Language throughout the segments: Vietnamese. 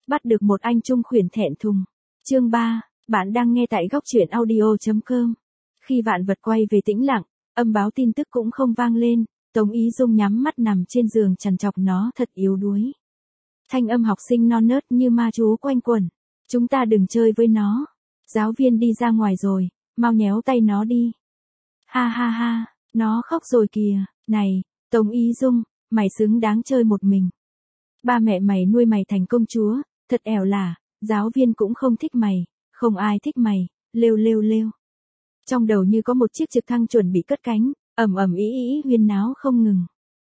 Bắt được một anh trung khuyển thẹn thùng. Chương 3, bạn đang nghe tại góc truyện audio.com. Khi vạn vật quay về tĩnh lặng, âm báo tin tức cũng không vang lên, Tống Ý Dung nhắm mắt nằm trên giường trằn trọc nó thật yếu đuối. Thanh âm học sinh non nớt như ma chú quanh quẩn. Chúng ta đừng chơi với nó. Giáo viên đi ra ngoài rồi, mau nhéo tay nó đi. Ha ha ha, nó khóc rồi kìa. Này, Tống Ý Dung, mày xứng đáng chơi một mình. Ba mẹ mày nuôi mày thành công chúa, thật ẻo lả, giáo viên cũng không thích mày, không ai thích mày, lêu lêu lêu. Trong đầu như có một chiếc trực thăng chuẩn bị cất cánh, ầm ầm ý ý huyên náo không ngừng.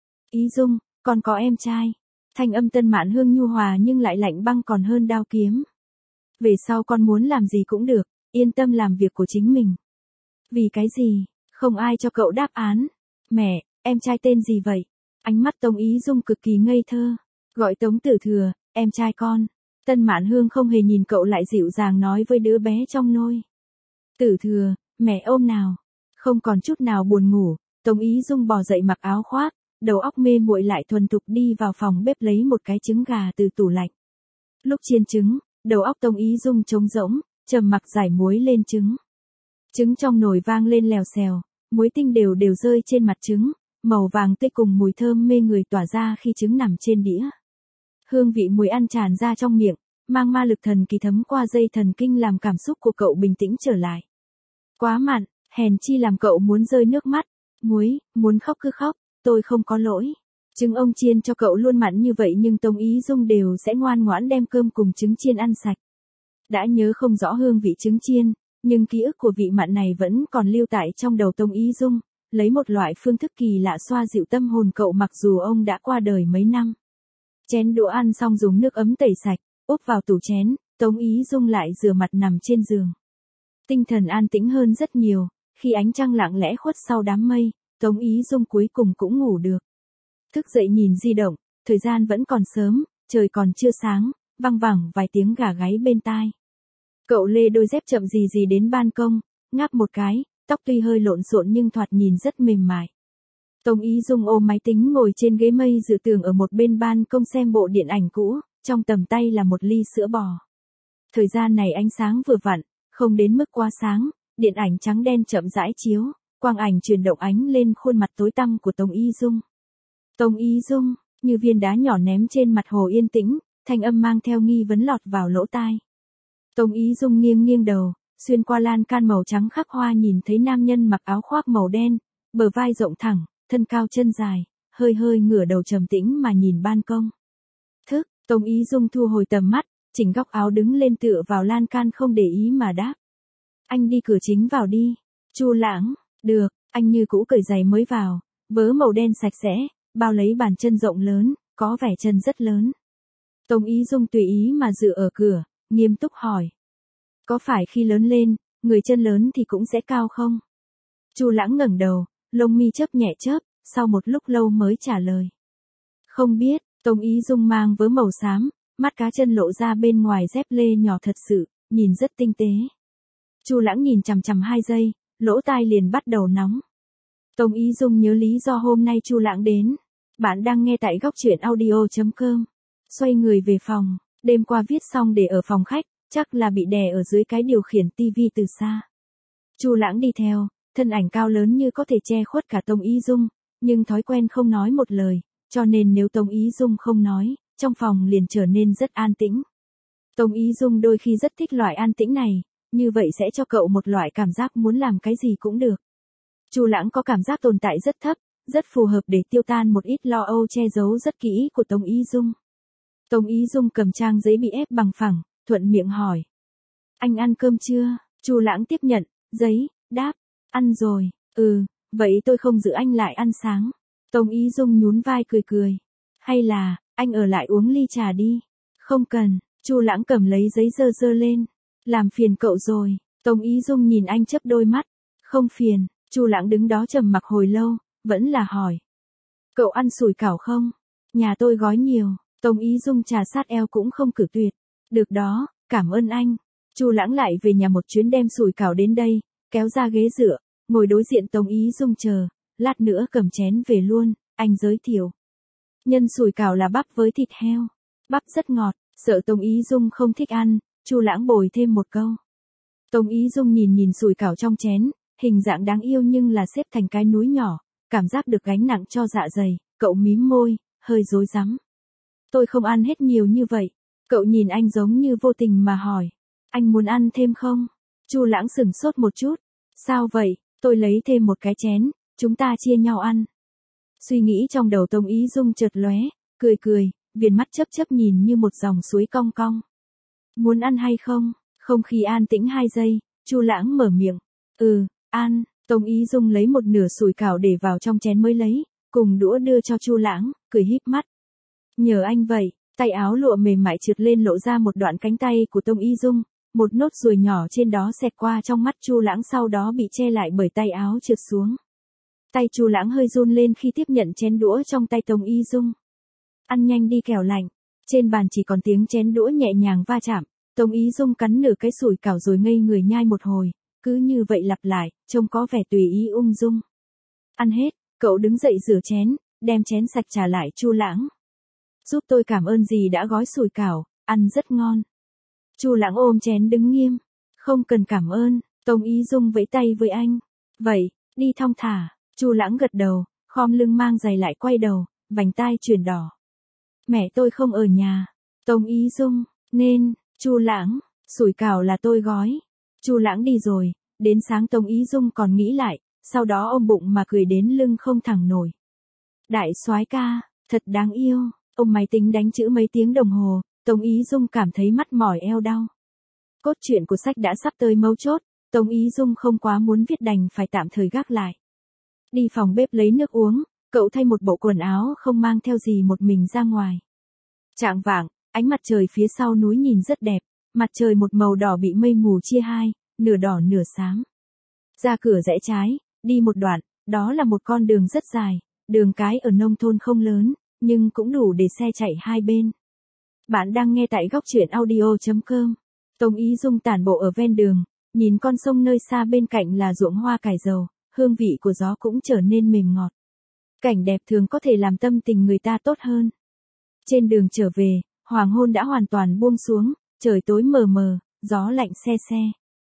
Ý Dung, con có em trai. Thanh âm Tân Mạn Hương nhu hòa nhưng lại lạnh băng còn hơn đao kiếm. Về sau con muốn làm gì cũng được, yên tâm làm việc của chính mình. Vì cái gì? Không ai cho cậu đáp án. Mẹ, em trai tên gì vậy? Ánh mắt Tống Ý Dung cực kỳ ngây thơ. Gọi Tống Tử Thừa, em trai con. Tân Mạn Hương không hề nhìn cậu lại dịu dàng nói với đứa bé trong nôi. Tử Thừa, mẹ ôm nào. Không còn chút nào buồn ngủ, Tống Ý Dung bò dậy mặc áo khoác, đầu óc mê muội lại thuần thục đi vào phòng bếp lấy một cái trứng gà từ tủ lạnh. Lúc chiên trứng, đầu óc Tống Ý Dung trống rỗng, trầm mặc rải muối lên trứng. Trứng trong nồi vang lên lèo xèo, muối tinh đều đều rơi trên mặt trứng, màu vàng tươi cùng mùi thơm mê người tỏa ra khi trứng nằm trên đĩa. Hương vị muối ăn tràn ra trong miệng, mang ma lực thần kỳ thấm qua dây thần kinh làm cảm xúc của cậu bình tĩnh trở lại. Quá mặn, hèn chi làm cậu muốn rơi nước mắt. Muối, muốn khóc cứ khóc, tôi không có lỗi. Trứng ông chiên cho cậu luôn mặn như vậy nhưng Tống Ý Dung đều sẽ ngoan ngoãn đem cơm cùng trứng chiên ăn sạch. Đã nhớ không rõ hương vị trứng chiên, nhưng ký ức của vị mặn này vẫn còn lưu tại trong đầu Tống Ý Dung, lấy một loại phương thức kỳ lạ xoa dịu tâm hồn cậu mặc dù ông đã qua đời mấy năm. Chén đũa ăn xong dùng nước ấm tẩy sạch, úp vào tủ chén, Tống Ý Dung lại rửa mặt nằm trên giường. Tinh thần an tĩnh hơn rất nhiều, khi ánh trăng lặng lẽ khuất sau đám mây, Tống Ý Dung cuối cùng cũng ngủ được. Thức dậy nhìn di động, thời gian vẫn còn sớm, trời còn chưa sáng, văng vẳng vài tiếng gà gáy bên tai. Cậu lê đôi dép chậm gì gì đến ban công, ngáp một cái, tóc tuy hơi lộn xộn nhưng thoạt nhìn rất mềm mại. Tống Ý Dung ôm máy tính ngồi trên ghế mây dựa tường ở một bên ban công xem bộ điện ảnh cũ, trong tầm tay là một ly sữa bò. Thời gian này ánh sáng vừa vặn, không đến mức quá sáng, điện ảnh trắng đen chậm rãi chiếu, quang ảnh truyền động ánh lên khuôn mặt tối tăm của Tống Ý Dung. Tống Ý Dung, như viên đá nhỏ ném trên mặt hồ yên tĩnh, thanh âm mang theo nghi vấn lọt vào lỗ tai. Tống Ý Dung nghiêng nghiêng đầu, xuyên qua lan can màu trắng khắc hoa nhìn thấy nam nhân mặc áo khoác màu đen, bờ vai rộng thẳng, thân cao chân dài, hơi hơi ngửa đầu trầm tĩnh mà nhìn ban công. Thức, Tống Ý Dung thu hồi tầm mắt, chỉnh góc áo đứng lên tựa vào lan can không để ý mà đáp. Anh đi cửa chính vào đi. Chu Lãng, được, anh như cũ cởi giày mới vào, vớ màu đen sạch sẽ, bao lấy bàn chân rộng lớn, có vẻ chân rất lớn. Tống Ý Dung tùy ý mà dựa ở cửa, nghiêm túc hỏi. Có phải khi lớn lên, người chân lớn thì cũng sẽ cao không? Chu Lãng ngẩng đầu, lông mi chớp nhẹ chớp, sau một lúc lâu mới trả lời. Không biết, Tống Ý Dung mang vớ màu xám, mắt cá chân lộ ra bên ngoài dép lê nhỏ thật sự, nhìn rất tinh tế. Chu Lãng nhìn chằm chằm 2 giây, lỗ tai liền bắt đầu nóng. Tống Ý Dung nhớ lý do hôm nay Chu Lãng đến. Bạn đang nghe tại góc truyện audio.com. Xoay người về phòng, đêm qua viết xong để ở phòng khách, chắc là bị đè ở dưới cái điều khiển tivi từ xa. Chu Lãng đi theo, thân ảnh cao lớn như có thể che khuất cả Tống Ý Dung, nhưng thói quen không nói một lời, cho nên nếu Tống Ý Dung không nói, trong phòng liền trở nên rất an tĩnh. Tống Ý Dung đôi khi rất thích loại an tĩnh này, như vậy sẽ cho cậu một loại cảm giác muốn làm cái gì cũng được. Chu Lãng có cảm giác tồn tại rất thấp, rất phù hợp để tiêu tan một ít lo âu che giấu rất kỹ của Tống Ý Dung. Tống Ý Dung cầm trang giấy bị ép bằng phẳng, thuận miệng hỏi. Anh ăn cơm chưa? Chu Lãng tiếp nhận, giấy, đáp, ăn rồi, vậy tôi không giữ anh lại ăn sáng. Tống Ý Dung nhún vai cười cười. Hay là, anh ở lại uống ly trà đi. Không cần, Chu Lãng cầm lấy giấy dơ lên. Làm phiền cậu rồi. Tống Ý Dung nhìn anh chớp đôi mắt. Không phiền, Chu Lãng đứng đó trầm mặc hồi lâu, vẫn là hỏi. Cậu ăn sủi cảo không? Nhà tôi gói nhiều. Tống Ý Dung trà sát eo cũng không cử tuyệt. Được đó, cảm ơn anh. Chu Lãng lại về nhà một chuyến đem sủi cảo đến đây, kéo ra ghế dựa, ngồi đối diện Tống Ý Dung chờ, lát nữa cầm chén về luôn, anh giới thiệu. Nhân sủi cảo là bắp với thịt heo. Bắp rất ngọt, Sợ Tống Ý Dung không thích ăn, Chu Lãng bồi thêm một câu. Tống Ý Dung nhìn nhìn sủi cảo trong chén, hình dạng đáng yêu nhưng là xếp thành cái núi nhỏ, cảm giác được gánh nặng cho dạ dày, cậu mím môi, hơi rối rắm. Tôi không ăn hết nhiều như vậy. Cậu nhìn anh giống như vô tình mà hỏi. Anh muốn ăn thêm không? Chu Lãng sửng sốt một chút. Sao vậy? Tôi lấy thêm một cái chén, chúng ta chia nhau ăn. Suy nghĩ trong đầu Tống Ý Dung chợt lóe, cười cười, viền mắt chớp chớp nhìn như một dòng suối cong cong. Muốn ăn hay không? Không khí an tĩnh 2 giây, Chu Lãng mở miệng. Ăn. Tống Ý Dung lấy một nửa sủi cảo để vào trong chén mới lấy, cùng đũa đưa cho Chu Lãng, cười híp mắt. Nhờ anh vậy, tay áo lụa mềm mại trượt lên lộ ra một đoạn cánh tay của Tống Ý Dung, một nốt ruồi nhỏ trên đó xẹt qua trong mắt Chu Lãng sau đó bị che lại bởi tay áo trượt xuống. Tay Chu Lãng hơi run lên khi tiếp nhận chén đũa trong tay Tống Ý Dung. Ăn nhanh đi kẻo lạnh. Trên bàn chỉ còn tiếng chén đũa nhẹ nhàng va chạm, Tống Ý Dung cắn nửa cái sủi cảo rồi ngây người nhai một hồi, cứ như vậy lặp lại, trông có vẻ tùy ý ung dung. Ăn hết, cậu đứng dậy rửa chén, đem chén sạch trả lại Chu Lãng. Giúp tôi cảm ơn gì đã gói sủi cảo, ăn rất ngon. Chu Lãng ôm chén đứng nghiêm. Không cần cảm ơn, Tống Ý Dung vẫy tay với anh. Vậy, đi thong thả. Chu Lãng gật đầu, khom lưng mang giày lại quay đầu, vành tai chuyển đỏ. Mẹ tôi không ở nhà. Tống Ý Dung, nên, Chu Lãng, sủi cảo là tôi gói. Chu Lãng đi rồi, đến sáng Tống Ý Dung còn nghĩ lại, sau đó ôm bụng mà cười đến lưng không thẳng nổi. Đại soái ca, thật đáng yêu. Ôm máy tính đánh chữ mấy tiếng đồng hồ, Tống Ý Dung cảm thấy mắt mỏi eo đau. Cốt truyện của sách đã sắp tới mấu chốt, Tống Ý Dung không quá muốn viết đành phải tạm thời gác lại. Đi phòng bếp lấy nước uống, cậu thay một bộ quần áo không mang theo gì một mình ra ngoài. Chạng vạng, ánh mặt trời phía sau núi nhìn rất đẹp, mặt trời một màu đỏ bị mây mù chia hai, nửa đỏ nửa xám. Ra cửa rẽ trái, đi một đoạn, đó là một con đường rất dài, đường cái ở nông thôn không lớn, nhưng cũng đủ để xe chạy hai bên. Bạn đang nghe tại góc truyện audio.com. Tống Ý Dung tản bộ ở ven đường, nhìn con sông nơi xa bên cạnh là ruộng hoa cải dầu, hương vị của gió cũng trở nên mềm ngọt. Cảnh đẹp thường có thể làm tâm tình người ta tốt hơn. Trên đường trở về, hoàng hôn đã hoàn toàn buông xuống, trời tối mờ mờ, gió lạnh se se.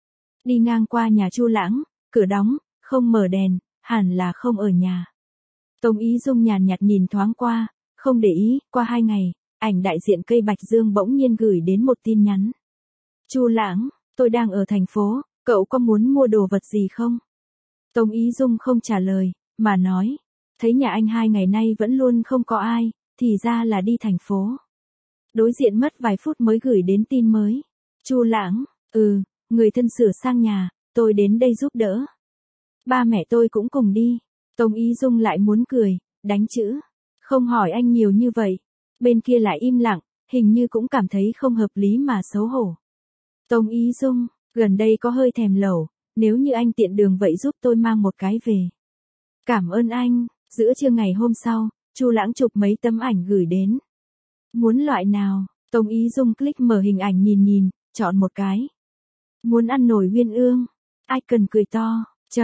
Đi ngang qua nhà Chu Lãng, cửa đóng, không mở đèn, hẳn là không ở nhà. Tống Ý Dung nhàn nhạt nhìn thoáng qua, không để ý, qua 2 ngày, ảnh đại diện cây bạch dương bỗng nhiên gửi đến một tin nhắn. Chu Lãng, tôi đang ở thành phố, cậu có muốn mua đồ vật gì không? Tống Ý Dung không trả lời, mà nói, thấy nhà anh 2 ngày nay vẫn luôn không có ai, thì ra là đi thành phố. Đối diện mất vài phút mới gửi đến tin mới. Chu Lãng, người thân sửa sang nhà, tôi đến đây giúp đỡ. Ba mẹ tôi cũng cùng đi. Tống Ý Dung lại muốn cười, đánh chữ. Không hỏi anh nhiều như vậy. Bên kia lại im lặng, hình như cũng cảm thấy không hợp lý mà xấu hổ. Tống Ý Dung, gần đây có hơi thèm lẩu, nếu như anh tiện đường vậy giúp tôi mang một cái về. Cảm ơn anh. Giữa trưa ngày hôm sau, Chu Lãng chụp mấy tấm ảnh gửi đến. Muốn loại nào? Tống Ý Dung click mở hình ảnh nhìn, chọn một cái. Muốn ăn nổi uyên ương. Ai cần cười to.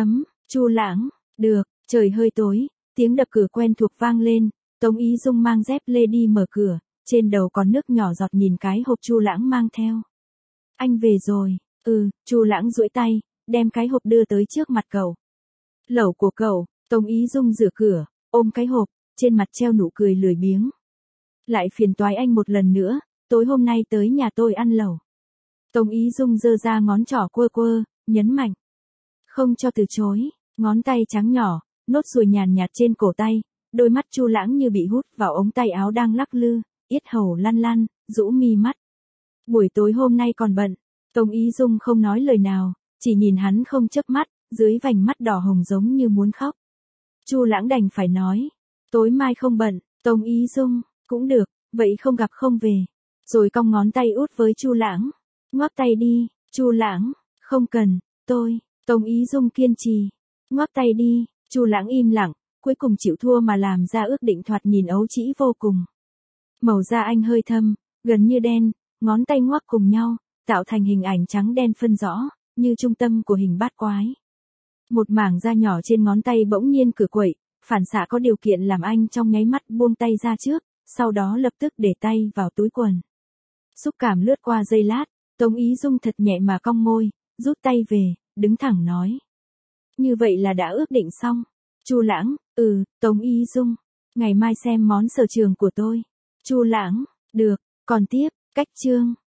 Chu Lãng, được. Trời hơi tối, tiếng đập cửa quen thuộc vang lên, Tống Ý Dung mang dép lê đi mở cửa, trên đầu còn nước nhỏ giọt nhìn cái hộp Chu Lãng mang theo. Anh về rồi. Chu Lãng duỗi tay, đem cái hộp đưa tới trước mặt cậu. Lẩu của cậu. Tống Ý Dung rửa cửa, ôm cái hộp, trên mặt treo nụ cười lười biếng. Lại phiền toái anh một lần nữa, tối hôm nay tới nhà tôi ăn lẩu. Tống Ý Dung giơ ra ngón trỏ quơ, nhấn mạnh. Không cho từ chối, ngón tay trắng nhỏ, nốt ruồi nhàn nhạt trên cổ tay, đôi mắt Chu Lãng như bị hút vào ống tay áo đang lắc lư, yết hầu lăn lăn, rũ mi mắt. Buổi tối hôm nay còn bận, Tống Ý Dung không nói lời nào, chỉ nhìn hắn không chớp mắt, dưới vành mắt đỏ hồng giống như muốn khóc. Chu Lãng đành phải nói, tối mai không bận. Tống Ý Dung, cũng được, vậy không gặp không về. Rồi cong ngón tay út với Chu Lãng. Ngoắc tay đi. Chu Lãng, không cần, tôi. Tống Ý Dung kiên trì. Ngoắc tay đi. Chu Lãng im lặng, cuối cùng chịu thua mà làm ra ước định thoạt nhìn ấu trĩ vô cùng. Màu da anh hơi thâm, gần như đen, ngón tay ngoắc cùng nhau, tạo thành hình ảnh trắng đen phân rõ, như trung tâm của hình bát quái. Một mảng da nhỏ trên ngón tay bỗng nhiên cử quậy, phản xạ có điều kiện làm anh trong nháy mắt buông tay ra trước, sau đó lập tức để tay vào túi quần. Xúc cảm lướt qua giây lát, Tống Ý Dung thật nhẹ mà cong môi, rút tay về, đứng thẳng nói. Như vậy là đã ước định xong. Chu Lãng, Tống Ý Dung. Ngày mai xem món sở trường của tôi. Chu Lãng, được, còn tiếp, cách chương.